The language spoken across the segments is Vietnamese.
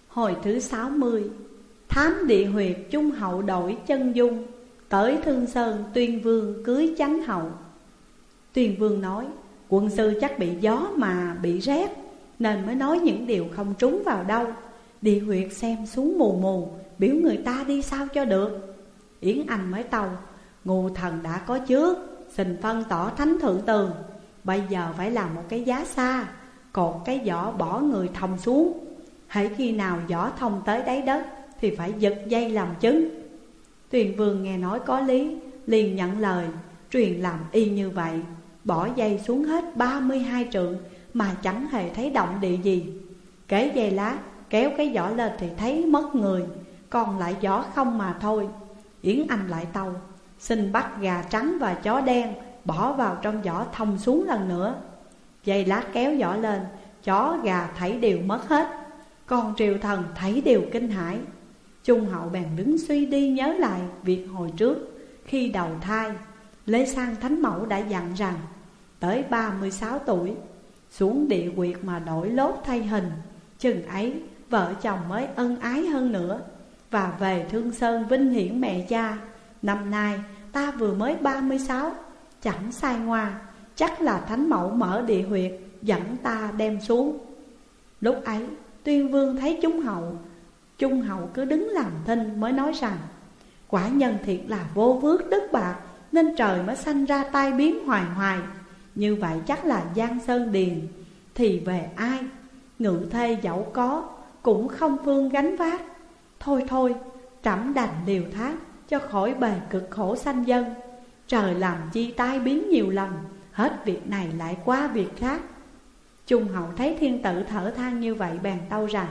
Hồi thứ 60. Thám địa huyệt Trung Hậu đổi chân dung, tới Thương Sơn Tuyên Vương cưới Chánh Hậu. Tuyên Vương nói: quân sư chắc bị gió mà bị rét, nên mới nói những điều không trúng vào đâu. Địa huyệt xem xuống mù mù, biểu người ta đi sao cho được. Yến Anh mới tâu: Ngô thần đã có trước, xin phân tỏ thánh thượng tường. Bây giờ phải làm một cái giá xa, cột cái vỏ bỏ người thông xuống. Hễ khi nào vỏ thông tới đáy đất thì phải giật dây làm chứng. Tuyền Vương nghe nói có lý, liền nhận lời, truyền làm y như vậy. Bỏ dây xuống hết 32 trượng mà chẳng hề thấy động địa gì. Kể dây lá, kéo cái vỏ lên thì thấy mất người, còn lại vỏ không mà thôi. Yến Anh lại tâu: xin bắt gà trắng và chó đen bỏ vào trong vỏ thông xuống lần nữa. Dây lá kéo vỏ lên, chó gà thấy đều mất hết, còn triều thần thấy đều kinh hãi. Trung Hậu bèn đứng suy đi nhớ lại việc hồi trước. Khi đầu thai, Lê Sang Thánh Mẫu đã dặn rằng tới 36 tuổi xuống địa quyệt mà đổi lốt thay hình, chừng ấy vợ chồng mới ân ái hơn nữa, và về Thương Sơn vinh hiển mẹ cha. Năm nay ta vừa mới 36, chẳng sai ngoa, chắc là Thánh Mẫu mở địa huyệt dẫn ta đem xuống. Lúc ấy Tuyên Vương thấy Trung Hậu cứ đứng làm thinh, mới nói rằng: quả nhân thiệt là vô phước đức bạc, nên trời mới sanh ra tai biến hoài hoài. Như vậy chắc là Giang Sơn Điền, thì về ai ngự thê dẫu có cũng không phương gánh vác. Thôi trẫm đành liều thác cho khỏi bề cực khổ sanh dân. Trời làm chi tai biến nhiều lần, hết việc này lại qua việc khác. Trung Hậu thấy thiên tử thở than như vậy, bèn tâu rằng: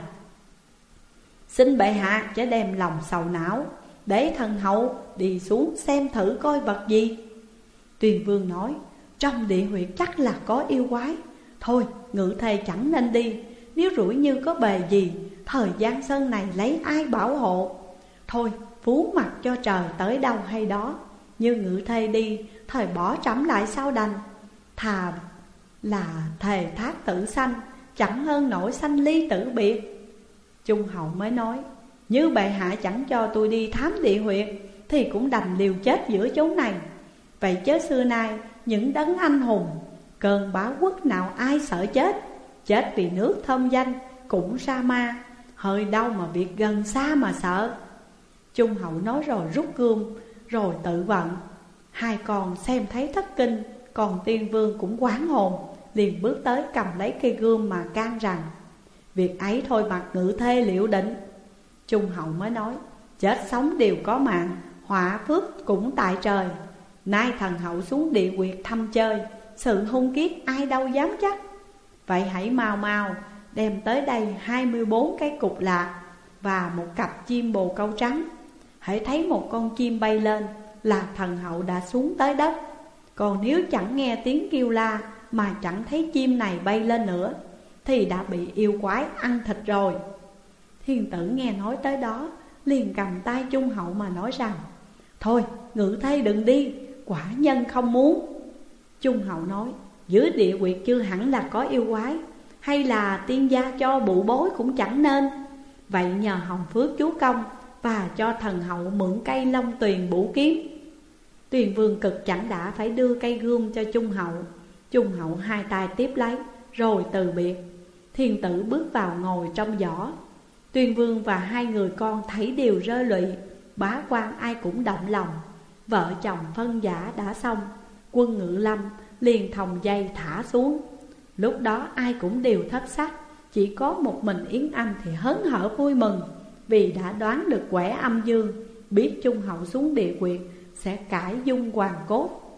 xin bệ hạ chớ đem lòng sầu não, để thần hậu đi xuống xem thử coi vật gì. Tuyền Vương nói: trong địa huyệt chắc là có yêu quái. Thôi ngự thê chẳng nên đi, nếu rủi như có bề gì, thời Giang Sơn này lấy ai bảo hộ. Thôi phú mặc cho trời tới đâu hay đó, như ngự thê đi, thời bỏ trẫm lại sao đành. Thà là thề thác tử sanh, chẳng hơn nổi sanh ly tử biệt. Trung Hậu mới nói: như bệ hạ chẳng cho tôi đi thám địa huyệt, thì cũng đành liều chết giữa chốn này. Vậy chớ xưa nay những đấng anh hùng, cơn bá quốc nào ai sợ chết. Chết vì nước thơm danh cũng sa ma, hơi đau mà việc gần xa mà sợ. Trung Hậu nói rồi rút gươm, rồi tự vận. Hai con xem thấy thất kinh, còn Tiên Vương cũng hoảng hồn, liền bước tới cầm lấy cây gươm mà can rằng: việc ấy thôi mặc ngự thê liệu định. Trung Hậu mới nói: chết sống đều có mạng, họa phước cũng tại trời. Nay thần hậu xuống địa quyệt thăm chơi, sự hung kiết ai đâu dám chắc. Vậy hãy mau mau đem tới đây 24 cái cục lạc và một cặp chim bồ câu trắng. Hãy thấy một con chim bay lên là thần hậu đã xuống tới đất. Còn nếu chẳng nghe tiếng kêu la mà chẳng thấy chim này bay lên nữa, thì đã bị yêu quái ăn thịt rồi. Thiên tử nghe nói tới đó, liền cầm tay Trung Hậu mà nói rằng: thôi ngự thê đừng đi, quả nhân không muốn. Trung Hậu nói: dưới địa quyệt chưa hẳn là có yêu quái, hay là tiên gia cho bụ bối cũng chẳng nên. Vậy nhờ hồng phước chúa công, và cho thần hậu mượn cây long tuyền bủ kiếm. Tuyền Vương cực chẳng đã phải đưa cây gươm cho Trung Hậu. Trung Hậu hai tay tiếp lấy, rồi từ biệt. Thiên tử bước vào ngồi trong giỏ. Tuyền Vương và hai người con thấy đều rơi lụy, bá quan ai cũng động lòng. Vợ chồng phân giả đã xong, Quân Ngự Lâm liền thòng dây thả xuống. Lúc đó ai cũng đều thất sắc, chỉ có một mình Yến Anh thì hớn hở vui mừng, vì đã đoán được quẻ âm dương, biết Trung Hậu xuống địa quyệt sẽ cải dung hoàng cốt.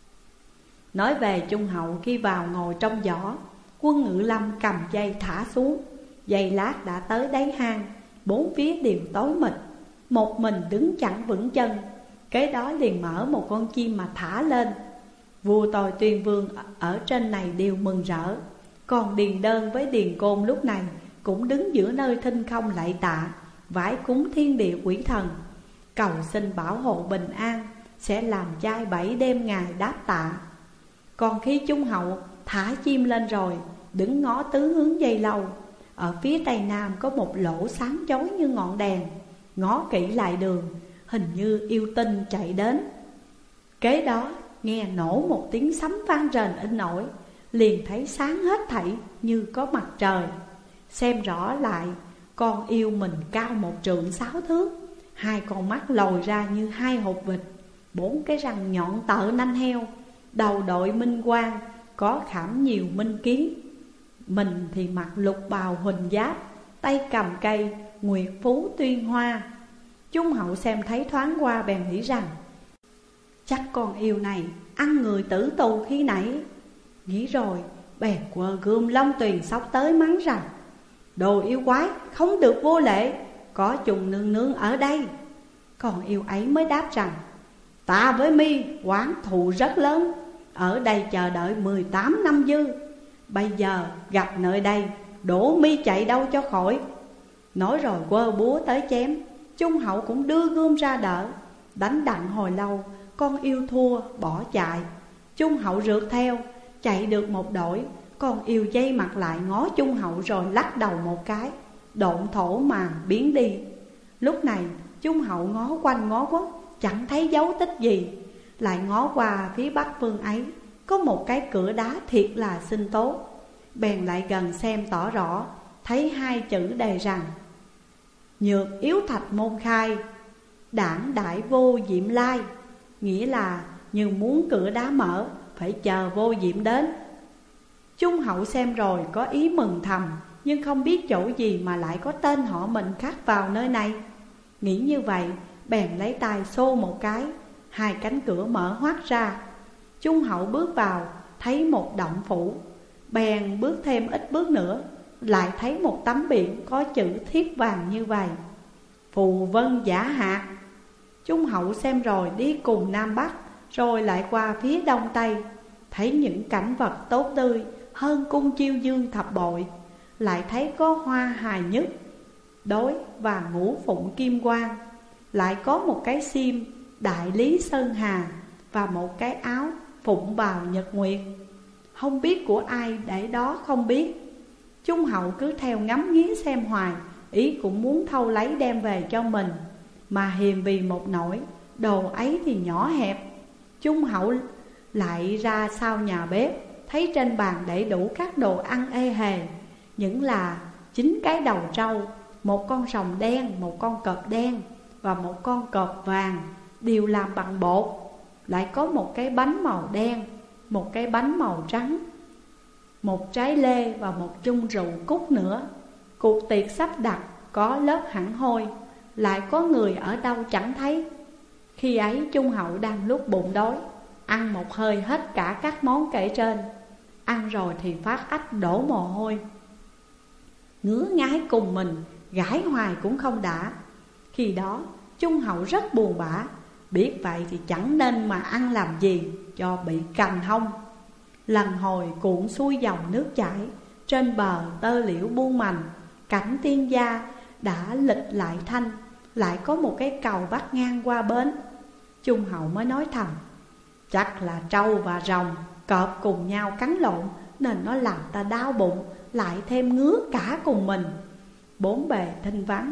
Nói về Trung Hậu khi vào ngồi trong giỏ, Quân Ngự Lâm cầm dây thả xuống. Giây lát đã tới đáy hang, bốn phía đều tối mịt, một mình đứng chẳng vững chân. Kế đó liền mở một con chim mà thả lên. Vua tôi Tuyên Vương ở trên này đều mừng rỡ. Còn Điền Đơn với Điền Côn lúc này cũng đứng giữa nơi thinh không lạy tạ, vái cúng thiên địa quỷ thần, cầu xin bảo hộ bình an, sẽ làm chay 7 đêm ngày đáp tạ. Còn khi Trung Hậu thả chim lên rồi, đứng ngó tứ hướng dây lâu, Ở phía tây nam có một lỗ sáng chói như ngọn đèn. Ngó kỹ lại đường, hình như yêu tinh chạy đến. Kế đó nghe nổ một tiếng sấm vang rền in ỏi, liền thấy sáng hết thảy như có mặt trời. Xem rõ lại, con yêu mình cao 1,6 trượng, hai con mắt lồi ra như hai hột vịt, 4 cái răng nhọn tợ nanh heo, đầu đội minh quang, có khảm nhiều minh kiến. Mình thì mặc lục bào huỳnh giáp, tay cầm cây nguyệt phú tuyên hoa. Trung hậu xem thấy thoáng qua bèn nghĩ rằng chắc con yêu này ăn người tử tù khi nãy. Nghĩ rồi bèn quơ gươm Long Tuyền xốc tới mắng rằng: đồ yêu quái, không được vô lễ, có Trùng nương nương ở đây. Còn yêu ấy mới đáp rằng: ta với mi oán thù rất lớn, ở đây chờ đợi 18 năm dư. Bây giờ gặp nơi đây, đổ mi chạy đâu cho khỏi. Nói rồi quơ búa tới chém. Trung hậu cũng đưa gươm ra đỡ. Đánh đặng hồi lâu, con yêu thua bỏ chạy. Trung hậu rượt theo, chạy được một đổi. Con yêu dây mặt lại ngó Trung hậu rồi lắc đầu một cái, độn thổ mà biến đi. Lúc này Trung hậu ngó quanh ngó quất, chẳng thấy dấu tích gì. Lại ngó qua phía bắc phương ấy, có một cái cửa đá thiệt là xinh tốt. Bèn lại gần xem tỏ rõ, thấy hai chữ đề rằng: nhược yếu thạch môn khai, đảng đại vô diệm lai. Nghĩa là như muốn cửa đá mở, phải chờ vô diệm đến. Trung hậu xem rồi có ý mừng thầm, nhưng không biết chỗ gì mà lại có tên họ mình khắc vào nơi này. Nghĩ như vậy, bèn lấy tay xô một cái, hai cánh cửa mở hoác ra. Trung hậu bước vào, thấy một động phủ. Bèn bước thêm ít bước nữa, lại thấy một tấm biển có chữ thiết vàng như vậy: phù vân giả hạt. Trung hậu xem rồi đi cùng Nam Bắc, rồi lại qua phía Đông Tây, thấy những cảnh vật tốt tươi hơn cung chiêu dương thập bội. Lại thấy có hoa hài nhất, đối và ngũ phụng kim quang. Lại có một cái xiêm đại lý sơn hà, và một cái áo phụng bào nhật nguyệt. Không biết của ai để đó không biết. Trung hậu cứ theo ngắm nghía xem hoài, ý cũng muốn thâu lấy đem về cho mình. Mà hiềm vì một nỗi, đồ ấy thì nhỏ hẹp. Trung hậu lại ra sau nhà bếp, thấy trên bàn để đủ các đồ ăn ê hề. Những là 9 cái đầu trâu, một con rồng đen, một con cọp đen và một con cọp vàng, đều làm bằng bột. Lại có một cái bánh màu đen, một cái bánh màu trắng, một trái lê và một chung rượu cúc nữa. Cuộc tiệc sắp đặt, có lớp hẳn hoi, lại có người ở đâu chẳng thấy. Khi ấy Trung hậu đang lúc bụng đói, ăn một hơi hết cả các món kể trên. Ăn rồi thì phát ách đổ mồ hôi, ngứa ngái cùng mình, gãi hoài cũng không đã. Khi đó Trung hậu rất buồn bã, biết vậy thì chẳng nên mà ăn làm gì cho bị cành hông. Lần hồi cuộn xuôi dòng nước chảy, trên bờ tơ liễu buông mành, cảnh tiên gia đã lịch lại thanh. Lại có một cái cầu vắt ngang qua bến. Trung hậu mới nói thầm: chắc là trâu và rồng, cọp cùng nhau cắn lộn, nên nó làm ta đau bụng, lại thêm ngứa cả cùng mình. Bốn bề thinh vắng,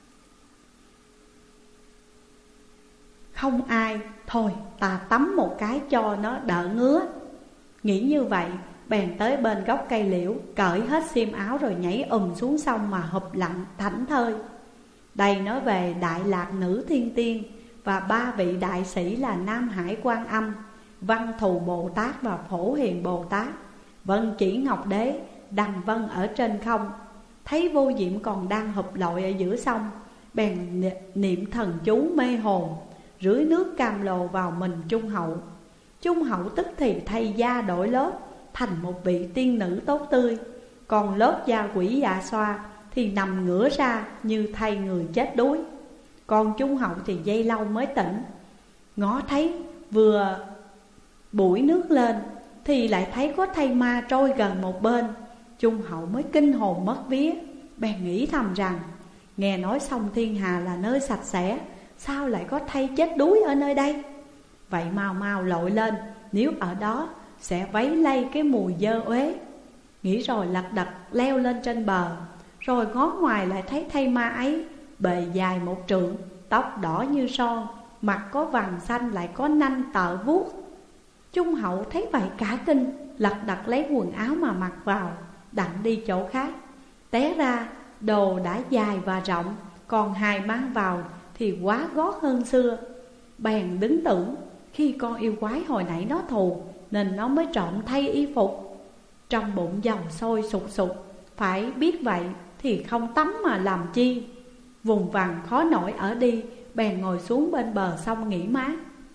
không ai, thôi ta tắm một cái cho nó đỡ ngứa. Nghĩ như vậy, bèn tới bên gốc cây liễu, cởi hết xiêm áo rồi nhảy xuống sông mà hụp lặn thảnh thơi. Đây nói về Đại Lạc Nữ Thiên Tiên và 3 vị đại sĩ là Nam Hải Quan Âm, Văn Thù Bồ Tát và Phổ Hiền Bồ Tát. Vân Chỉ Ngọc Đế đằng vân ở trên không, thấy vô diệm còn đang hụp lội ở giữa sông, bèn niệm thần chú mê hồn, rưới nước cam lồ vào mình Trung hậu. Trung hậu tức thì thay da đổi lớp, thành một vị tiên nữ tốt tươi. Còn lớp da quỷ dạ xoa thì nằm ngửa ra như thay người chết đuối. Còn Trung hậu thì giây lâu mới tỉnh. Ngó thấy vừa bủi nước lên thì lại thấy có thây ma trôi gần một bên. Trung hậu mới kinh hồn mất vía, bèn nghĩ thầm rằng: nghe nói sông Thiên Hà là nơi sạch sẽ, sao lại có thây chết đuối ở nơi đây? Vậy mau mau lội lên, nếu ở đó sẽ vấy lây cái mùi dơ uế. Nghĩ rồi lật đật leo lên trên bờ, Rồi ngó ngoài lại thấy thây ma ấy bề dài 1 trượng, tóc đỏ như son, mặt có vằn xanh lại có nanh tợ vuốt. Trung hậu thấy vậy cả kinh, lật đật lấy quần áo mà mặc vào, đặng đi chỗ khác. Té ra đồ đã dài và rộng, còn hài mang vào thì quá gót hơn xưa. Bèn đứng tưởng khi con yêu quái hồi nãy nó thù, nên nó mới trộm thay y phục. Trong bụng dầu sôi sục sục, phải biết vậy thì không tắm mà làm chi. Vùng vằng khó nổi ở đi, bèn ngồi xuống bên bờ sông nghỉ mát.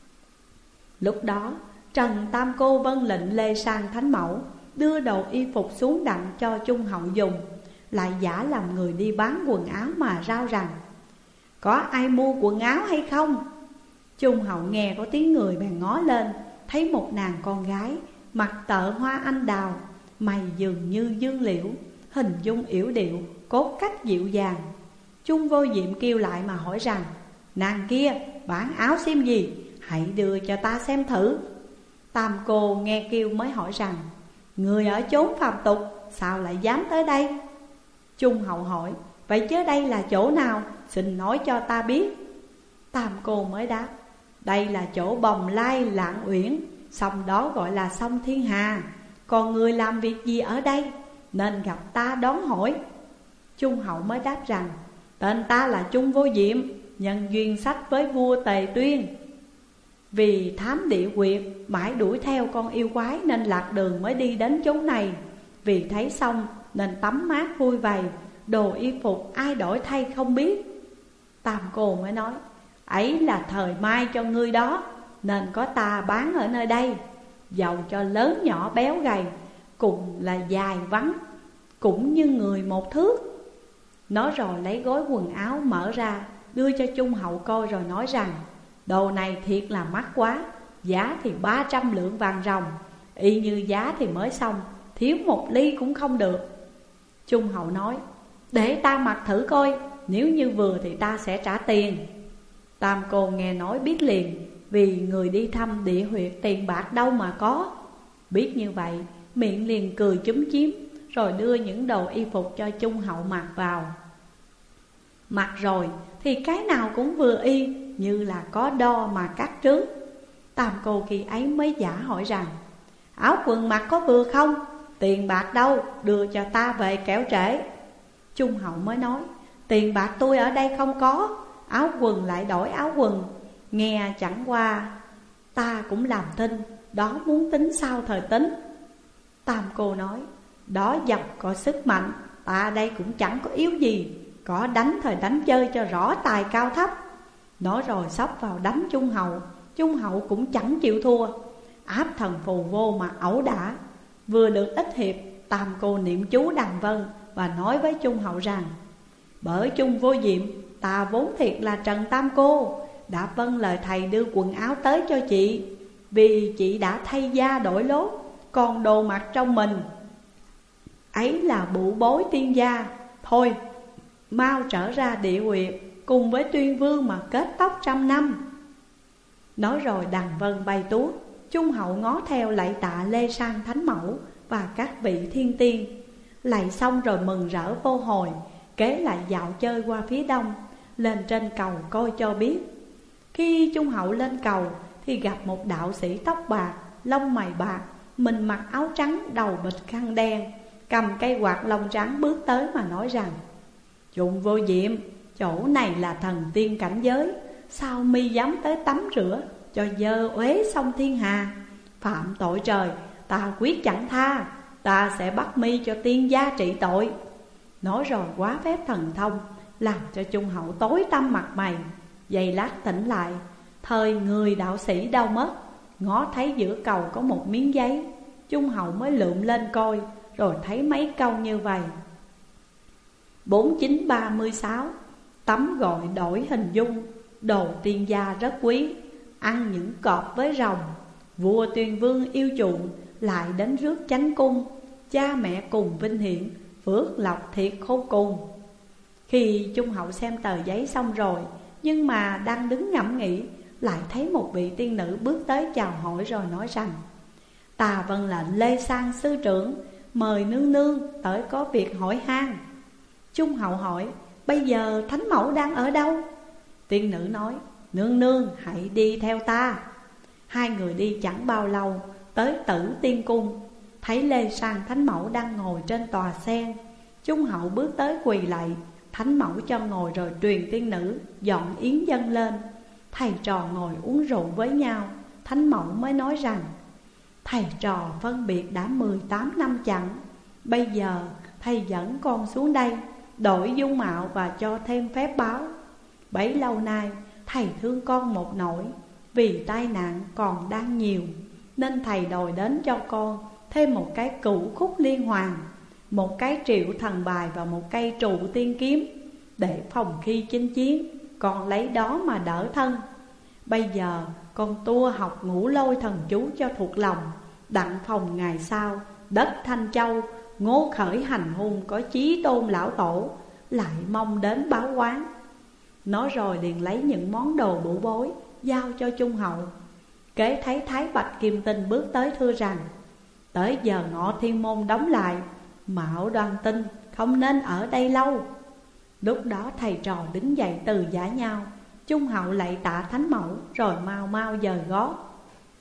Lúc đó Trần Tam Cô vâng lệnh Lê Sang Thánh Mẫu đưa đồ y phục xuống đặng cho Trung hậu dùng, lại giả làm người đi bán quần áo mà rao rằng: có ai mua quần áo hay không? Trung hậu nghe có tiếng người bèn ngó lên, thấy một nàng con gái, mặt tợ hoa anh đào, mày dường như dương liễu, hình dung yểu điệu, cốt cách dịu dàng. Trung Vô Diệm kêu lại mà hỏi rằng: nàng kia bán áo xiêm gì? Hãy đưa cho ta xem thử. Tam Cô nghe kêu mới hỏi rằng: người ở chốn phàm tục, sao lại dám tới đây? Trung hậu hỏi: vậy chứ đây là chỗ nào? Xin nói cho ta biết. Tam Cô mới đáp: đây là chỗ Bồng Lai Lạng Uyển, sông đó gọi là sông Thiên Hà. Còn người làm việc gì ở đây, nên gặp ta đón hỏi. Trung hậu mới đáp rằng: tên ta là Trung Vô Diệm, nhân duyên sách với vua Tề Tuyên. Vì thám địa quyệt mãi đuổi theo con yêu quái, nên lạc đường mới đi đến chốn này. Vì thấy xong nên tắm mát vui vầy, đồ y phục ai đổi thay không biết. Tam Cô mới nói: ấy là thời mai cho ngươi đó, nên có ta bán ở nơi đây. Dầu cho lớn nhỏ béo gầy, cùng là dài vắn, cũng như người 1 thước. Nói rồi lấy gói quần áo mở ra, đưa cho Trung hậu coi rồi nói rằng: đồ này thiệt là mắc quá, giá thì 300 lượng vàng ròng. Y như giá thì mới xong, thiếu 1 ly cũng không được. Trung hậu nói: để ta mặc thử coi, nếu như vừa thì ta sẽ trả tiền. Tam Cô nghe nói biết liền, vì người đi thăm địa huyệt tiền bạc đâu mà có. Biết như vậy, miệng liền cười chúm chím, rồi đưa những đồ y phục cho Trung hậu mặc vào. Mặc rồi thì cái nào cũng vừa y, như là có đo mà cắt trước. Tam Cô khi ấy mới giả hỏi rằng: áo quần mặc có vừa không? Tiền bạc đâu, đưa cho ta về kẻo trễ. Trung hậu mới nói: tiền bạc tôi ở đây không có, áo quần lại đổi áo quần. Nghe chẳng qua ta cũng làm thinh, đó muốn tính sao thời tính. Tam Cô nói: đó dọc có sức mạnh, ta đây cũng chẳng có yếu gì, có đánh thời đánh chơi cho rõ tài cao thấp. Nói rồi xốc vào đánh Trung hậu. Trung hậu cũng chẳng chịu thua, áp thần phù vô mà ẩu đả. Vừa được ít hiệp, Tam Cô niệm chú đằng vân và nói với Trung hậu rằng: bởi Trung Vô Diệm, ta vốn thiệt là Trần Tam Cô, đã vâng lời thầy đưa quần áo tới cho chị. Vì chị đã thay da đổi lốt, còn đồ mặc trong mình ấy là bụ bối tiên gia. Thôi mau trở ra địa huyệt, cùng với Tuyên Vương mà kết tóc 100 năm. Nói rồi đằng vân bay tuốt. Trung hậu ngó theo lạy tạ Lê Sang Thánh Mẫu và các vị thiên tiên. Lạy xong rồi mừng rỡ vô hồi, kế lại dạo chơi qua phía đông, lên trên cầu coi cho biết. Khi Trung hậu lên cầu thì gặp một đạo sĩ tóc bạc, lông mày bạc, mình mặc áo trắng, đầu bịch khăn đen, cầm cây quạt lông trắng bước tới mà nói rằng: Trung Vô Diệm, chỗ này là thần tiên cảnh giới, sao mi dám tới tắm rửa cho dơ uế sông Thiên Hà? Phạm tội trời, ta quyết chẳng tha, ta sẽ bắt mi cho tiên gia trị tội. Nói rồi quá phép thần thông, làm cho Trung hậu tối tăm mặt mày. Giây lát tỉnh lại, thời người đạo sĩ đâu mất, ngó thấy giữa cầu có một miếng giấy. Trung hậu mới lượm lên coi, rồi thấy mấy câu như vậy: 4936, tấm gọi đổi hình dung, đồ tiên gia rất quý, ăn những cọp với rồng. Vua Tuyên Vương yêu chuộng, lại đến rước chánh cung, cha mẹ cùng vinh hiển, phước lộc thiệt khôn cùng. Khi Trung hậu xem tờ giấy xong rồi, nhưng mà đang đứng ngẫm nghĩ, lại thấy một vị tiên nữ bước tới chào hỏi rồi nói rằng: ta vâng lệnh Lê Sang sư trưởng, mời nương nương tới có việc hỏi han. Trung hậu hỏi: bây giờ thánh mẫu đang ở đâu? Tiên nữ nói: nương nương hãy đi theo ta. Hai người đi chẳng bao lâu tới Tử Tiên Cung. Thấy Lê Sang thánh mẫu đang ngồi trên tòa sen. Trung hậu bước tới quỳ lạy. Thánh mẫu cho ngồi rồi truyền tiên nữ dọn yến dâng lên. Thầy trò ngồi uống rượu với nhau. Thánh mẫu mới nói rằng: thầy trò phân biệt đã 18 năm chẳng. Bây giờ thầy dẫn con xuống đây, đổi dung mạo và cho thêm phép báo. Bấy lâu nay thầy thương con một nỗi, vì tai nạn còn đang nhiều, nên thầy đòi đến cho con thêm một cái cửu khúc liên hoàn, một cái triệu thần bài và một cây trụ tiên kiếm, để phòng khi chinh chiến con lấy đó mà đỡ thân. Bây giờ con tua học ngũ lôi thần chú cho thuộc lòng, đặng phòng ngày sau đất Thanh Châu ngô khởi hành hung có chí tôn lão tổ, lại mong đến báo oán. Nói rồi liền lấy những món đồ bủ bối giao cho Trung hậu. Kế thấy Thái Bạch Kim Tinh bước tới thưa rằng: tới giờ ngọ thiên môn đóng lại, Mạo Đoan Tinh không nên ở đây lâu. Lúc đó thầy trò đứng dậy từ giả nhau. Trung hậu lạy tạ thánh mẫu rồi mau mau dời gót.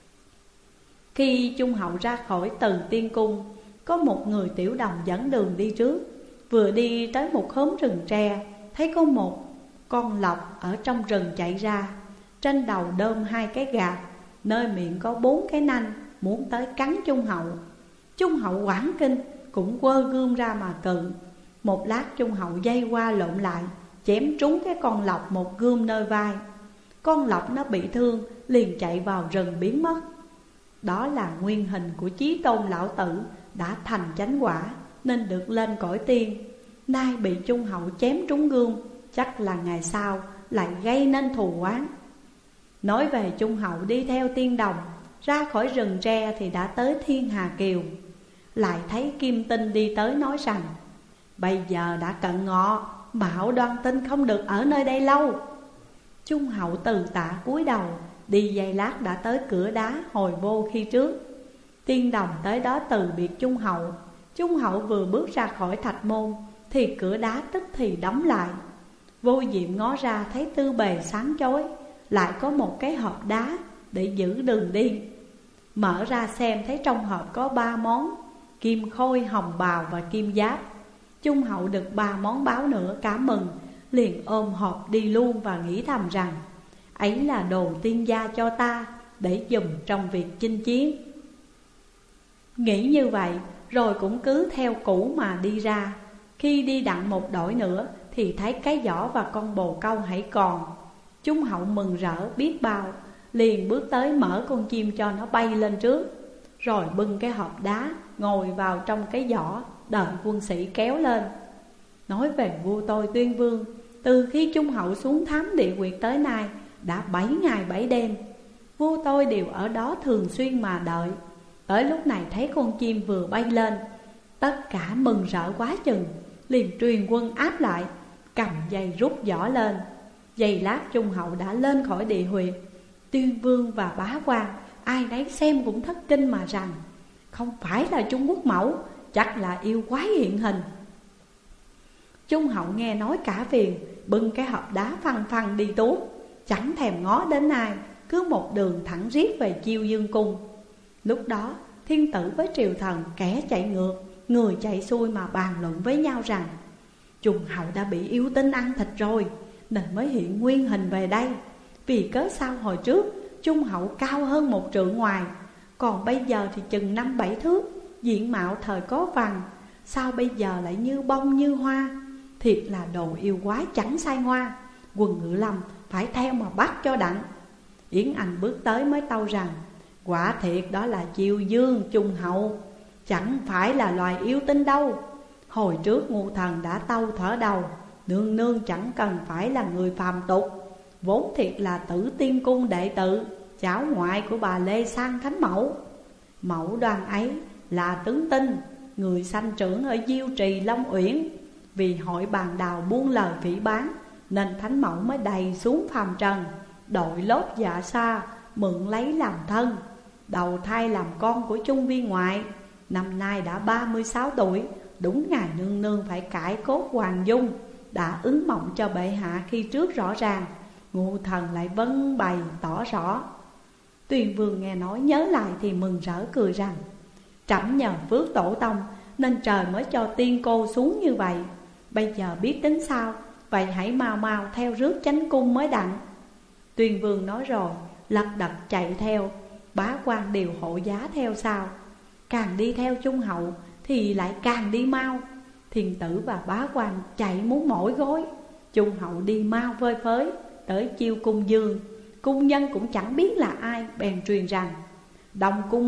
Khi Trung hậu ra khỏi Từ Tiên Cung, có một người tiểu đồng dẫn đường đi trước. Vừa đi tới một khóm rừng tre, thấy có một con lộc ở trong rừng chạy ra. Trên đầu đơm 2 cái gạt, nơi miệng có 4 cái nanh, muốn tới cắn Trung hậu. Trung hậu hoảng kinh, cũng quơ gươm ra mà cự. Một lát Trung hậu dây qua lộn lại, chém trúng cái con lộc một gươm nơi vai. Con lộc nó bị thương, liền chạy vào rừng biến mất. Đó là nguyên hình của Chí Tôn lão tử đã thành chánh quả, nên được lên cõi tiên. Nay bị Trung hậu chém trúng gươm, chắc là ngày sau lại gây nên thù oán. Nói về Trung hậu đi theo tiên đồng, ra khỏi rừng tre thì đã tới Thiên Hà Kiều. Lại thấy Kim Tinh đi tới nói rằng: bây giờ đã cận ngọ, Mạo Đoan Tinh không được ở nơi đây lâu. Trung hậu từ tạ cúi đầu, đi giây lát đã tới cửa đá hồi vô khi trước. Tiên đồng tới đó từ biệt Trung hậu. Trung hậu vừa bước ra khỏi thạch môn thì cửa đá tức thì đóng lại. Vô Diệm ngó ra thấy tư bề sáng chói, lại có một cái hộp đá để giữ đường đi. Mở ra xem thấy trong hộp có 3 món: kim khôi, hồng bào và kim giáp. Trung hậu được 3 món báo nữa, cảm mừng, liền ôm hộp đi luôn và nghĩ thầm rằng: ấy là đồ tiên gia cho ta, để dùng trong việc chinh chiến. Nghĩ như vậy rồi cũng cứ theo cũ mà đi ra. Khi đi đặng một đổi nữa thì thấy cái giỏ và con bồ câu hãy còn. Trung hậu mừng rỡ biết bao, liền bước tới mở con chim cho nó bay lên trước, rồi bưng cái hộp đá ngồi vào trong cái giỏ, đợi quân sĩ kéo lên. Nói về vua tôi Tuyên Vương, từ khi Trung hậu xuống thám địa quyệt tới nay đã 7 ngày 7 đêm. Vua tôi đều ở đó thường xuyên mà đợi. Tới lúc này thấy con chim vừa bay lên, tất cả mừng rỡ quá chừng, liền truyền quân áp lại, cầm dây rút giỏ lên. Giây lát Trung hậu đã lên khỏi địa huyệt. Tuyên Vương và bá quan ai nấy xem cũng thất kinh mà rằng: không phải là Trung Quốc mẫu, chắc là yêu quái hiện hình. Trung hậu nghe nói cả phiền, bưng cái hộp đá phăng phăng đi tuốt, chẳng thèm ngó đến ai, cứ một đường thẳng riết về Chiêu Dương Cung. Lúc đó thiên tử với triều thần kẻ chạy ngược, người chạy xuôi mà bàn luận với nhau rằng: Trung hậu đã bị yêu tinh ăn thịt rồi, nên mới hiện nguyên hình về đây. Vì cớ sao hồi trước Trung hậu cao hơn 1 trượng ngoài, còn bây giờ thì chừng 5-7 thước, diện mạo thời có vằn, sao bây giờ lại như bông như hoa? Thiệt là đồ yêu quái chẳng sai hoa, quần Ngự Lâm phải theo mà bắt cho đặng. Yến Anh bước tới mới tâu rằng: quả thiệt đó là Chiêu Dương Trung hậu, chẳng phải là loài yêu tinh đâu. Hồi trước Ngưu Thần đã tâu thở đầu, nương nương chẳng cần phải là người phàm tục, vốn thiệt là Tử Tiên Cung đệ tử, cháu ngoại của bà Lê Sang Thánh Mẫu. Mẫu Đoan ấy là tướng tinh, người sanh trưởng ở Diêu Trì Long Uyển. Vì hội bàn đào buông lời phỉ báng, nên Thánh Mẫu mới đầy xuống phàm trần, đội lốt dạ xa, mượn lấy làm thân, đầu thai làm con của Trung Viên ngoại. Năm nay đã 36 tuổi, Đúng ngài nương nương phải cải cốt Hoàng Dung, đã ứng mộng cho bệ hạ khi trước rõ ràng, Ngụ thần lại vâng bày tỏ rõ. Tuyên Vương nghe nói nhớ lại thì mừng rỡ cười rằng: trẫm nhờ phước tổ tông nên trời mới cho tiên cô xuống như vậy. Bây giờ biết tính sao, vậy hãy mau mau theo rước chánh cung mới đặng. Tuyên Vương nói rồi lật đật chạy theo, bá quan đều hộ giá theo sau. Càng đi theo Trung hậu thì lại càng đi mau. Thiên tử và bá quan chạy muốn mỏi gối. Trung hậu đi mau vơi phới tới chiêu cung dương. Cung nhân cũng chẳng biết là ai, bèn truyền rằng: đóng cung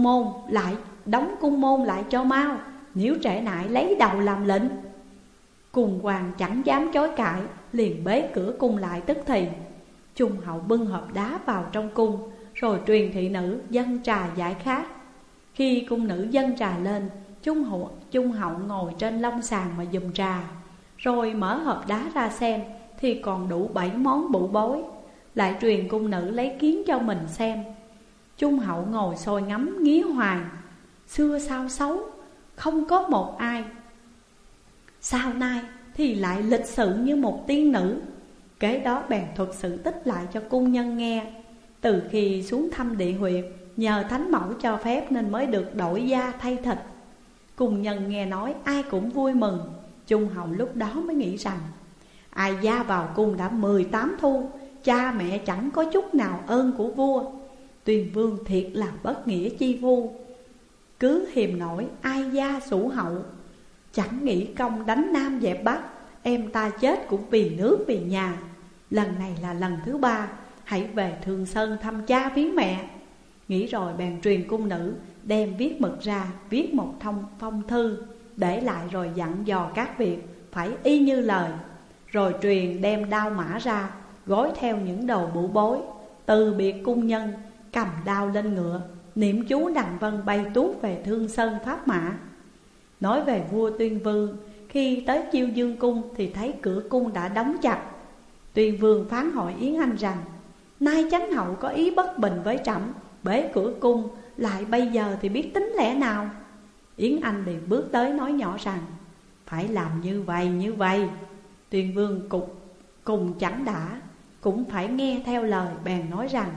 môn lại cho mau, nếu trễ nải lấy đầu làm lệnh. Cung hoàng chẳng dám chối cãi, liền bế cửa cung lại tức thì. Trung hậu bưng hộp đá vào trong cung, rồi truyền thị nữ dâng trà giải khát. Khi cung nữ dâng trà lên, Trung hậu ngồi trên long sàng mà dùm trà, rồi mở hộp đá ra xem thì còn đủ 7 món bụ bối. Lại truyền cung nữ lấy kiến cho mình xem. Trung hậu ngồi soi ngắm nghía hoài, xưa sao xấu, không có một ai. Sau nay thì lại lịch sự như một tiên nữ. Kế đó bèn thuật sự tích lại cho cung nhân nghe. Từ khi xuống thăm địa huyệt, nhờ thánh mẫu cho phép nên mới được đổi da thay thịt. Cung nhân nghe nói ai cũng vui mừng. Trung hậu lúc đó mới nghĩ rằng: ai gia vào cung đã 18 thu, cha mẹ chẳng có chút nào ơn của vua. Tuyên Vương thiệt là bất nghĩa chi vu, cứ hiềm nổi ai gia sủ hậu. Chẳng nghĩ công đánh Nam dẹp Bắc, em ta chết cũng vì nước vì nhà. Lần này là lần thứ 3, hãy về Thường Sơn thăm cha viếng mẹ. Nghĩ rồi bèn truyền cung nữ đem viết mực ra, viết một phong thư để lại, rồi dặn dò các việc phải y như lời. Rồi truyền đem đao mã ra, gói theo những đồ bụ bối. Từ biệt cung nhân, cầm đao lên ngựa, niệm chú đằng vân bay tuốt về Thương Sơn pháp mã. Nói về vua Tuyên Vương, khi tới Chiêu Dương cung thì thấy cửa cung đã đóng chặt. Tuyên Vương phán hỏi Yến Anh rằng: nay chánh hậu có ý bất bình với trẫm, bế cửa cung lại bây giờ thì biết tính lẽ nào? Yến Anh liền bước tới nói nhỏ rằng: phải làm như vậy. Tuyên Vương cùng chẳng đã, cũng phải nghe theo lời, bèn nói rằng: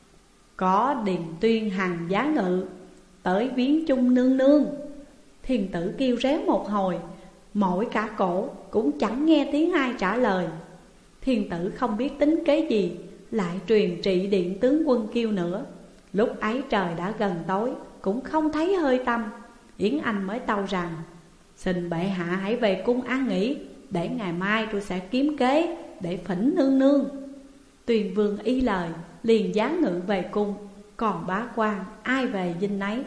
có Điền Tuyên hằng giá ngự, tới viếng chung nương nương. Thiên tử kêu réo một hồi, mỏi cả cổ, cũng chẳng nghe tiếng ai trả lời. Thiên tử không biết tính kế gì, lại truyền trị điện tướng quân kêu nữa. Lúc ấy trời đã gần tối, cũng không thấy hơi tăm. Yến Anh mới tâu rằng: xin bệ hạ hãy về cung an nghỉ, để ngày mai tôi sẽ kiếm kế để phỉnh nương nương. Tuyên Vương y lời, liền giá ngự về cung. Còn bá quan ai về dinh nấy.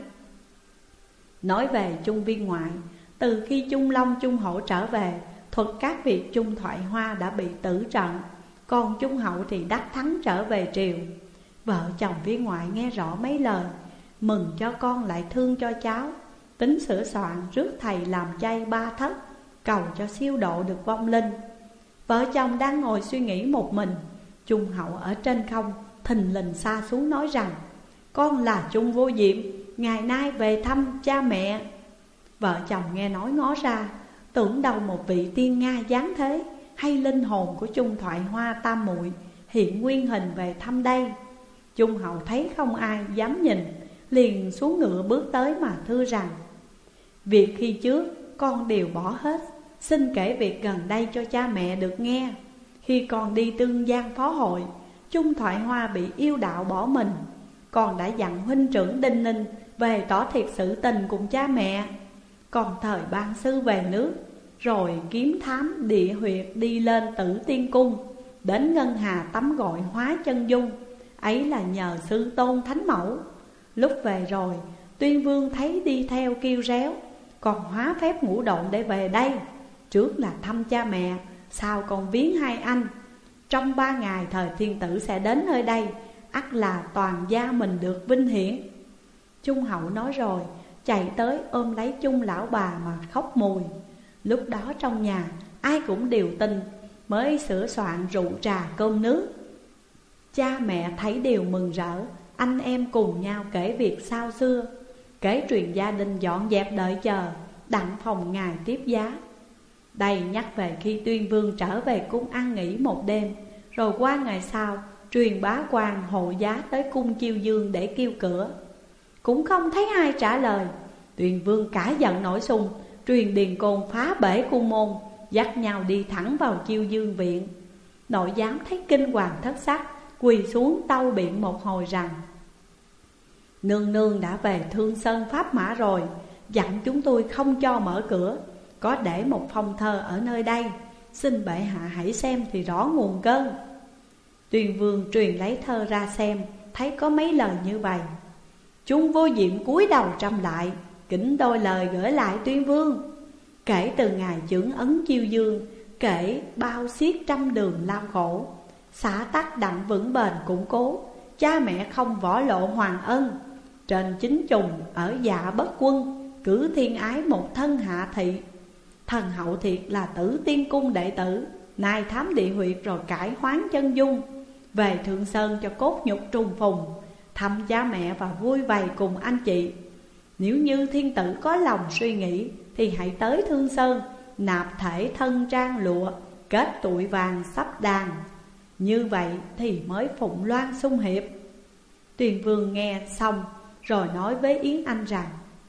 Nói về Trung viên ngoại, từ khi Trung Long Trung Hổ trở về, thuật các việc Trung Thoại Hoa đã bị tử trận, còn Trung Hậu thì đắc thắng trở về triều. Vợ chồng viên ngoại nghe rõ mấy lời, mừng cho con lại thương cho cháu, tính sửa soạn rước thầy làm chay 3 thất, cầu cho siêu độ được vong linh. Vợ chồng đang ngồi suy nghĩ một mình, Trung Hậu ở trên không thình lình xa xuống nói rằng: con là Trung Vô Diệm, ngày nay về thăm cha mẹ. Vợ chồng nghe nói ngó ra, tưởng đâu một vị tiên Nga giáng thế, hay linh hồn của Trung Thoại Hoa tam muội hiện nguyên hình về thăm đây. Trung Hậu thấy không ai dám nhìn, liền xuống ngựa bước tới mà thưa rằng: việc khi trước con đều bỏ hết, xin kể việc gần đây cho cha mẹ được nghe. Khi con đi Tương Giang phó hội, Trung Thoại Hoa bị yêu đạo bỏ mình. Con đã dặn huynh trưởng Đinh Ninh về tỏ thiệt sự tình cùng cha mẹ. Còn thời ban sư về nước, rồi kiếm thám địa huyệt đi lên Tử Tiên Cung, đến Ngân Hà tắm gội hóa chân dung, ấy là nhờ sư tôn thánh mẫu. Lúc về rồi, Tuyên Vương thấy đi theo kêu réo, còn hóa phép ngũ độn để về đây. Trước là thăm cha mẹ, sau còn viếng hai anh. Trong 3 ngày thời thiên tử sẽ đến nơi đây, ắt là toàn gia mình được vinh hiển. Trung Hậu nói rồi, chạy tới ôm lấy Trung lão bà mà khóc mùi. Lúc đó trong nhà ai cũng đều tin, mới sửa soạn rượu trà cơm nước. Cha mẹ thấy đều mừng rỡ, anh em cùng nhau kể việc sao xưa, kể truyền gia đình dọn dẹp đợi chờ, đặng phòng ngài tiếp giá. Đây nhắc về khi Tuyên Vương trở về cung ăn nghỉ một đêm, rồi qua ngày sau truyền bá quan hộ giá tới cung Chiêu Dương để kêu cửa. Cũng không thấy ai trả lời. Tuyên Vương cả giận nổi xung, truyền Điền Côn phá bể cung môn, dắt nhau đi thẳng vào Chiêu Dương viện. Nội giám thấy kinh hoàng thất sắc, quỳ xuống tâu biện một hồi rằng: Nương nương đã về Thương Sơn Pháp Mã rồi, dặn chúng tôi không cho mở cửa, có để một phong thơ ở nơi đây, xin bệ hạ hãy xem thì rõ nguồn cơn. Tuyên Vương truyền lấy thơ ra xem, thấy có mấy lời như vậy. Chúng vô diệm cúi đầu trầm lại, kính đôi lời gửi lại Tuyên Vương. Kể từ ngày chưởng ấn Chiêu Dương, kể bao xiết trăm đường lao khổ, xã tắc đặng vững bền củng cố, cha mẹ không võ lộ hoàng ân. Trên chính trùng ở dạ bất quân, cử thiên ái một thân hạ thị. Thần hậu thiệt là Tử Tiên cung đệ tử, nay thám địa huyệt rồi cải hoán chân dung. Về Thượng Sơn cho cốt nhục trùng phùng, thăm cha mẹ và vui vầy cùng anh chị. Nếu như thiên tử có lòng suy nghĩ, thì hãy tới Thương Sơn, nạp thể thân trang lụa, kết tụi vàng sắp đàn. Như vậy thì mới phụng loan xung hiệp. Tuyên Vương nghe xong rồi nói với Yến Anh rằng: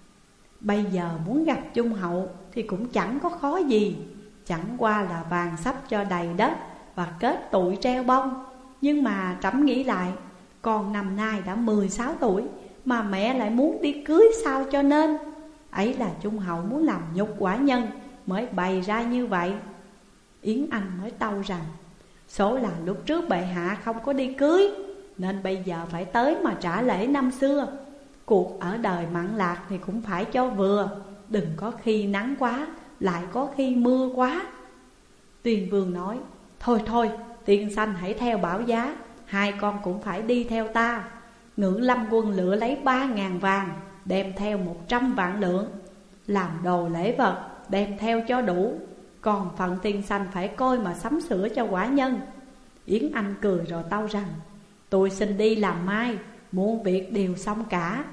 Bây giờ muốn gặp Trung hậu thì cũng chẳng có khó gì, chẳng qua là vàng sắp cho đầy đất và kết tụi treo bông. Nhưng mà trẫm nghĩ lại, con năm nay đã 16 tuổi mà mẹ lại muốn đi cưới sao cho nên. Ấy là Trung hậu muốn làm nhục quả nhân mới bày ra như vậy. Yến Anh mới tâu rằng: Số là lúc trước bệ hạ không có đi cưới, nên bây giờ phải tới mà trả lễ năm xưa. Cuộc ở đời mặn lạc thì cũng phải cho vừa, đừng có khi nắng quá, lại có khi mưa quá. Tuyên Vương nói: Thôi, tiên sanh hãy theo bảo giá, hai con cũng phải đi theo ta. Ngưỡng Lâm quân lựa lấy 3.000 vàng, đem theo 100 vạn lượng, làm đồ lễ vật, đem theo cho đủ. Còn phận tiên sanh phải coi mà sắm sửa cho quả nhân. Yến Anh cười rồi tâu rằng: Tôi xin đi làm mai, muôn việc đều xong cả.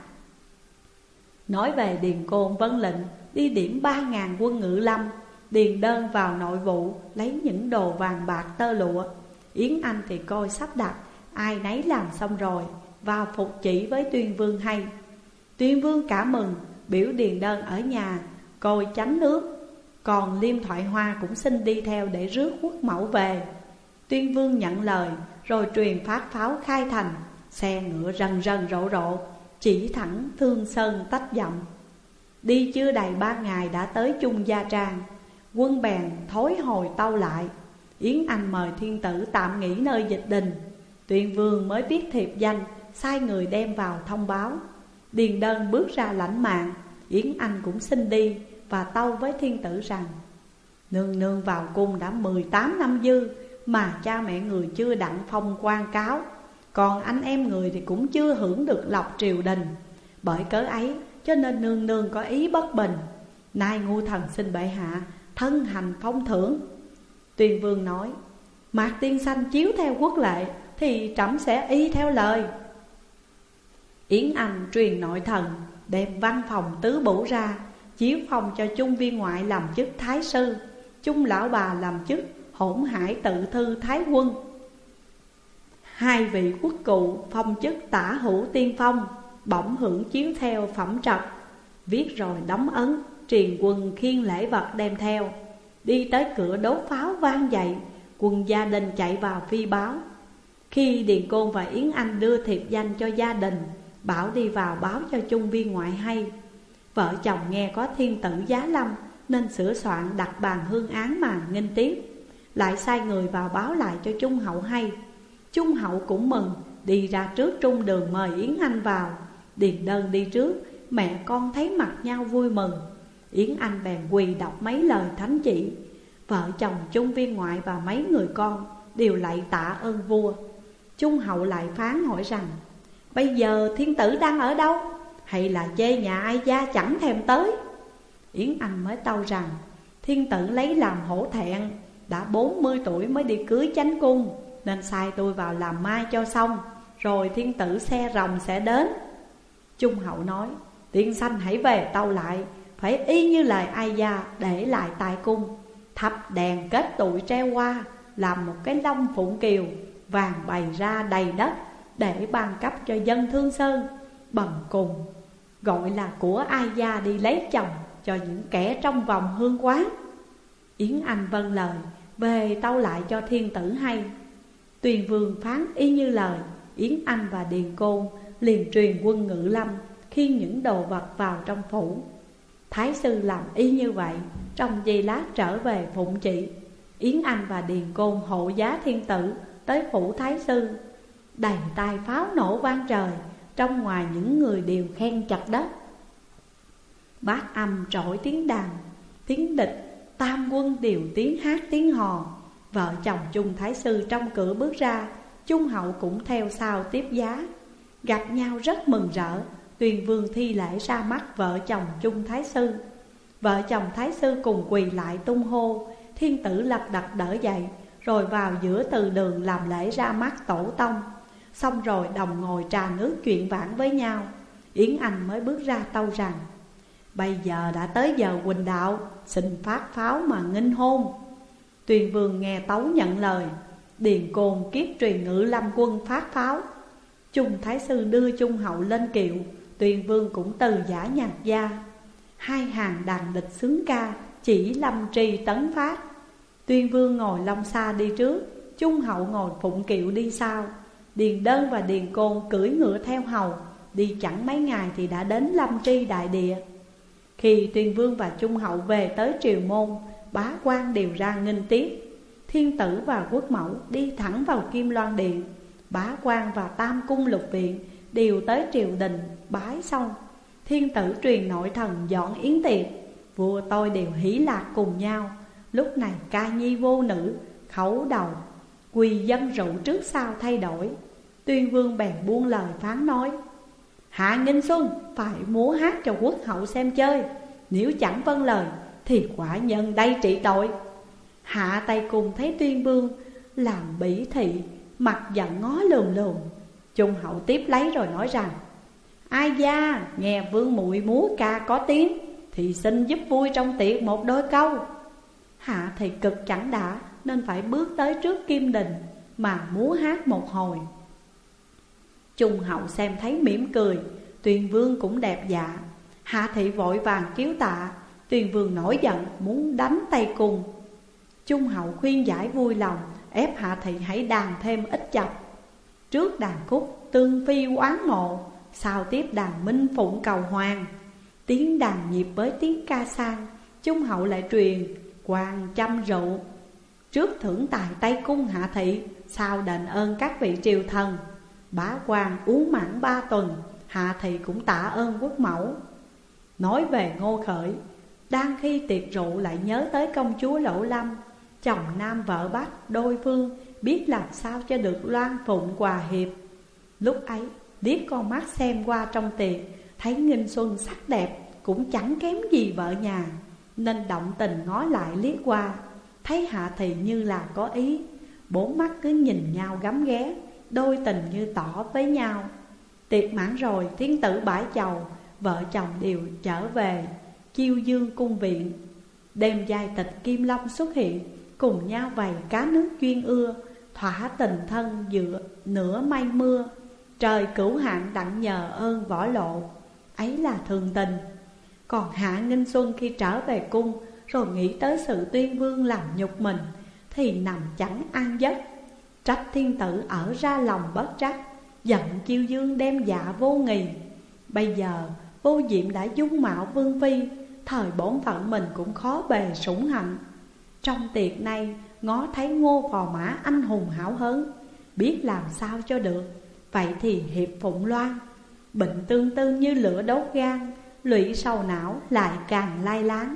Nói về Điền Côn vâng lệnh đi điểm 3.000 quân Ngự Lâm, điền đơn vào nội vụ lấy những đồ vàng bạc tơ lụa. Yến Anh thì coi sắp đặt, ai nấy làm xong rồi, vào phục chỉ với Tuyên Vương hay. Tuyên Vương cả mừng, biểu điền đơn ở nhà coi chánh nước. Còn Liêm Thoại Hoa cũng xin đi theo để rước quốc mẫu về. Tuyên Vương nhận lời, rồi truyền phát pháo khai thành. Xe ngựa rần rần rộ rộ, chỉ thẳng Thương Sơn tách dặm. Đi chưa đầy 3 ngày đã tới Chung Gia Trang. Quân bèn thối hồi tâu lại. Yến Anh mời thiên tử tạm nghỉ nơi dịch đình. Tuyên Vương mới viết thiệp danh, sai người đem vào thông báo. Điền đơn bước ra lãnh mạng. Yến Anh cũng xin đi và tâu với thiên tử rằng: Nương nương vào cung đã 18 năm dư, mà cha mẹ người chưa đặng phong quan cáo, còn anh em người thì cũng chưa hưởng được lộc triều đình. Bởi cớ ấy cho nên nương nương có ý bất bình. Nay ngu thần xin bệ hạ thân hành phong thưởng. Tuyên Vương nói: Mạc tiên sanh chiếu theo quốc lệ thì trẫm sẽ y theo lời. Yến Anh truyền nội thần, đem văn phòng tứ bổ ra, chiếu phong cho Chung viên ngoại làm chức thái sư, Chung lão bà làm chức hỗn hải tự thư thái quân. Hai vị quốc cụ phong chức tả hữu tiên phong, bỗng hưởng chiếu theo phẩm trật. Viết rồi đóng ấn, truyền quân khiêng lễ vật đem theo. Đi tới cửa đốt pháo vang dậy, quân gia đình chạy vào phi báo. Khi Điền Côn và Yến Anh đưa thiệp danh cho gia đình, bảo đi vào báo cho Chung viên ngoại hay. Vợ chồng nghe có thiên tử giá lâm, nên sửa soạn đặt bàn hương án mà nghênh tiếp. Lại sai người vào báo lại cho Trung hậu hay. Trung hậu cũng mừng, đi ra trước trung đường mời Yến Anh vào. Điền đơn đi trước, mẹ con thấy mặt nhau vui mừng. Yến Anh bèn quỳ đọc mấy lời thánh chỉ. Vợ chồng Chung viên ngoại và mấy người con đều lạy tạ ơn vua. Trung hậu lại phán hỏi rằng: Bây giờ thiên tử đang ở đâu? Hay là chê nhà ai gia chẳng thèm tới? Yến Anh mới tâu rằng: Thiên tử lấy làm hổ thẹn, đã 40 tuổi mới đi cưới chánh cung, nên sai tôi vào làm mai cho xong, rồi thiên tử xe rồng sẽ đến. Trung hậu nói: Tiên sanh hãy về tâu lại, phải y như lời ai gia để lại tại cung. Thắp đèn kết tụi treo hoa, làm một cái lông phụng kiều, vàng bày ra đầy đất để ban cấp cho dân Thương Sơn bần cùng, gọi là của ai gia đi lấy chồng cho những kẻ trong vòng hương quán. Yến Anh vâng lời, về tâu lại cho thiên tử hay. Tuyền Vương phán y như lời, Yến Anh và Điền Côn liền truyền quân Ngự Lâm khiêng những đồ vật vào trong phủ. Thái sư làm y như vậy, trong giây lát trở về phụng trị. Yến Anh và Điền Côn hộ giá thiên tử tới phủ Thái sư. Đầy tai pháo nổ vang trời, trong ngoài những người đều khen chặt đất. Bát âm trỗi tiếng đàn, tiếng địch, tam quân đều tiếng hát tiếng hò. Vợ chồng Chung Thái sư trong cửa bước ra, Chung hậu cũng theo sau tiếp giá. Gặp nhau rất mừng rỡ, Tuyền Vương thi lễ ra mắt vợ chồng Chung Thái sư. Vợ chồng Thái sư cùng quỳ lại tung hô. Thiên tử lập đặt đỡ dậy, rồi vào giữa từ đường làm lễ ra mắt tổ tông. Xong rồi đồng ngồi trà nước chuyện vãn với nhau. Yến Anh mới bước ra tâu rằng: bây giờ đã tới giờ huỳnh đạo, xin phát pháo mà nghinh hôn. Tuyền Vương nghe tấu nhận lời. Điền Côn kiếp truyền Ngự Lâm quân phát pháo. Chung Thái sư đưa Chung hậu lên kiệu, Tuyền Vương cũng từ giả nhạc gia. Hai hàng đàn địch xướng ca, chỉ Lâm Tri tấn phát. Tuyền Vương ngồi long xa đi trước, Chung hậu ngồi phụng kiệu đi sau. Điền Đơn và Điền Côn cưỡi ngựa theo hầu, đi chẳng mấy ngày thì đã đến Lâm Tri đại địa. Khi Tuyền Vương và Chung hậu về tới triều môn, bá quan đều ra nghênh tiếp. Thiên tử và quốc mẫu đi thẳng vào Kim Loan điện. Bá quan và tam cung lục viện đều tới triều đình bái xong. Thiên tử truyền nội thần dọn yến tiệc, vua tôi đều hỷ lạc cùng nhau. Lúc này ca nhi vô nữ, khẩu đầu quỳ dân rượu trước sau thay đổi. Tuyên Vương bèn buông lời phán nói: Hạ Nghinh Xuân phải múa hát cho quốc hậu xem chơi, nếu chẳng vâng lời thì quả nhân đây trị tội. Hạ tay cùng thấy Tuyên Vương làm bỉ thị, mặt giận ngó lườm lườm. Chung hậu tiếp lấy rồi nói rằng: ai gia nghe vương muội múa ca có tiếng, thì xin giúp vui trong tiệc một đôi câu. Hạ thì cực chẳng đã, nên phải bước tới trước kim đình mà múa hát một hồi. Chung hậu xem thấy mỉm cười, Tuyền Vương cũng đẹp dạ. Hạ thị vội vàng kiếu tạ. Tuyền Vương nổi giận muốn đánh tay cùng. Chung hậu khuyên giải vui lòng, ép Hạ thị hãy đàn thêm ít chập. Trước đàn khúc tương phi oán mộ, sau tiếp đàn minh phụng cầu hoàng. Tiếng đàn nhịp với tiếng ca sang, Chung hậu lại truyền quan chăm rượu. Trước thưởng tài Tây cung Hạ thị, sau đền ơn các vị triều thần. Bá quan uống mãn 3 tuần, Hạ thị cũng tạ ơn quốc mẫu. Nói về Ngô Khởi, đang khi tiệc rượu lại nhớ tới công chúa Lỗ Lâm. Chồng nam vợ bắc đôi phương, biết làm sao cho được loan phụng hòa hiệp. Lúc ấy liếc con mắt xem qua trong tiệc, thấy Nghinh Xuân sắc đẹp cũng chẳng kém gì vợ nhà, nên động tình ngó lại liếc qua. Thấy Hạ thị như là có ý, bốn mắt cứ nhìn nhau gắm ghé, đôi tình như tỏ với nhau. Tiệc mãn rồi, thiên tử bãi chầu, vợ chồng đều trở về Chiêu Dương cung viện. Đêm giai tịch Kim Long xuất hiện, cùng nhau vầy cá nước duyên ưa, thỏa tình thân dựa nửa mây mưa. Trời cửu hạn đặng nhờ ơn võ lộ, ấy là thường tình. Còn Hạ Nghinh Xuân khi trở về cung, rồi nghĩ tới sự Tuyên Vương làm nhục mình, thì nằm chẳng an giấc. Trách thiên tử ở ra lòng bất trách, giận Chiêu Dương đem dạ vô nghì. Bây giờ vô diệm đã dung mạo vương phi, thời bổn phận mình cũng khó bề sủng hạnh. Trong tiệc này ngó thấy Ngô Phò Mã anh hùng hảo hớn, biết làm sao cho được. Vậy thì hiệp Phụng Loan, bệnh tương tư như lửa đốt gan, lụy sầu não lại càng lai láng.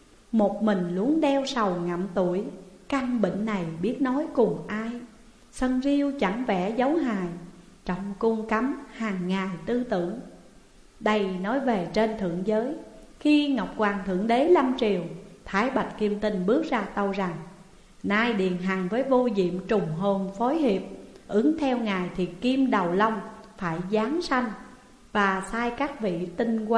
Một mình luống đeo sầu ngậm tuổi, căn bệnh này biết nói cùng ai. Sân riêu chẳng vẽ dấu hài, trong cung cấm hàng ngày tư tưởng. Đây nói về trên thượng giới. Khi Ngọc Hoàng Thượng Đế lâm triều, Thái Bạch Kim Tinh bước ra tâu rằng: nay Điền Hằng với vô diệm trùng hôn phối hiệp, ứng theo ngài thì Kim Đầu Long phải giáng sanh, và sai các vị tinh quan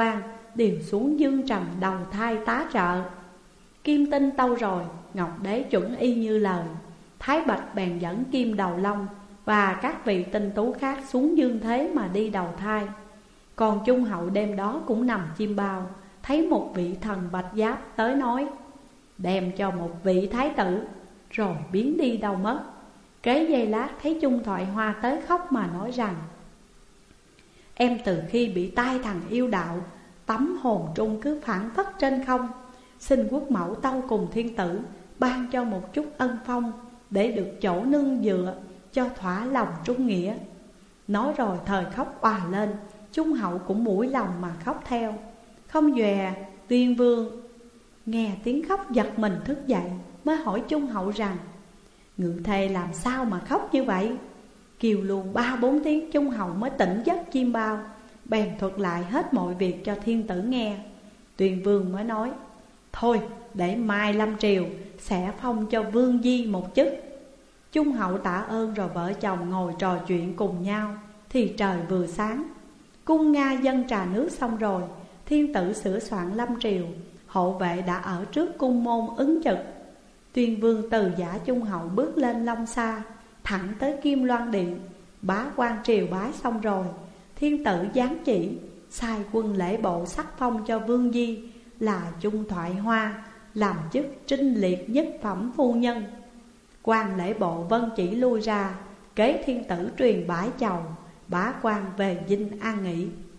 đều xuống dương trầm đầu thai tá trợ. Kim Tinh tâu rồi, Ngọc Đế chuẩn y như lời. Thái Bạch bèn dẫn Kim Đầu Long và các vị tinh tú khác xuống dương thế mà đi đầu thai. Còn Trung Hậu đêm đó cũng nằm chim bao, thấy một vị thần bạch giáp tới nói: đem cho một vị thái tử, rồi biến đi đâu mất. Kế giây lát thấy Chung Thoại Hoa tới khóc mà nói rằng: em từ khi bị tai thằng yêu đạo, tấm hồn trung cứ phản phất trên không. Xin quốc mẫu tâu cùng thiên tử ban cho một chút ân phong, để được chỗ nương dựa cho thỏa lòng trung nghĩa. Nói rồi thời khóc òa lên, Trung Hậu cũng mũi lòng mà khóc theo. Không dè Tuyên Vương nghe tiếng khóc giật mình thức dậy, mới hỏi Trung Hậu rằng: ngự thề làm sao mà khóc như vậy? Kêu luôn 3-4 tiếng Trung Hậu mới tỉnh giấc chim bao, bèn thuật lại hết mọi việc cho thiên tử nghe. Tuyên Vương mới nói: thôi để mai lâm triều sẽ phong cho vương di một chức. Trung Hậu tạ ơn rồi vợ chồng ngồi trò chuyện cùng nhau. Thì trời vừa sáng, cung Nga dâng trà nước xong rồi, thiên tử sửa soạn lâm triều. Hộ vệ đã ở trước cung môn ứng trực. Tuyên Vương từ giả Trung Hậu bước lên Long Sa, thẳng tới Kim Loan Điện. Bá quan triều bái xong rồi, thiên tử giáng chỉ sai quân lễ bộ sắc phong cho vương di là Chung Thoại Hoa làm chức trinh liệt nhất phẩm phu nhân. Quan lễ bộ vân chỉ lui ra, kế thiên tử truyền bãi chầu, bá quan về dinh an nghỉ.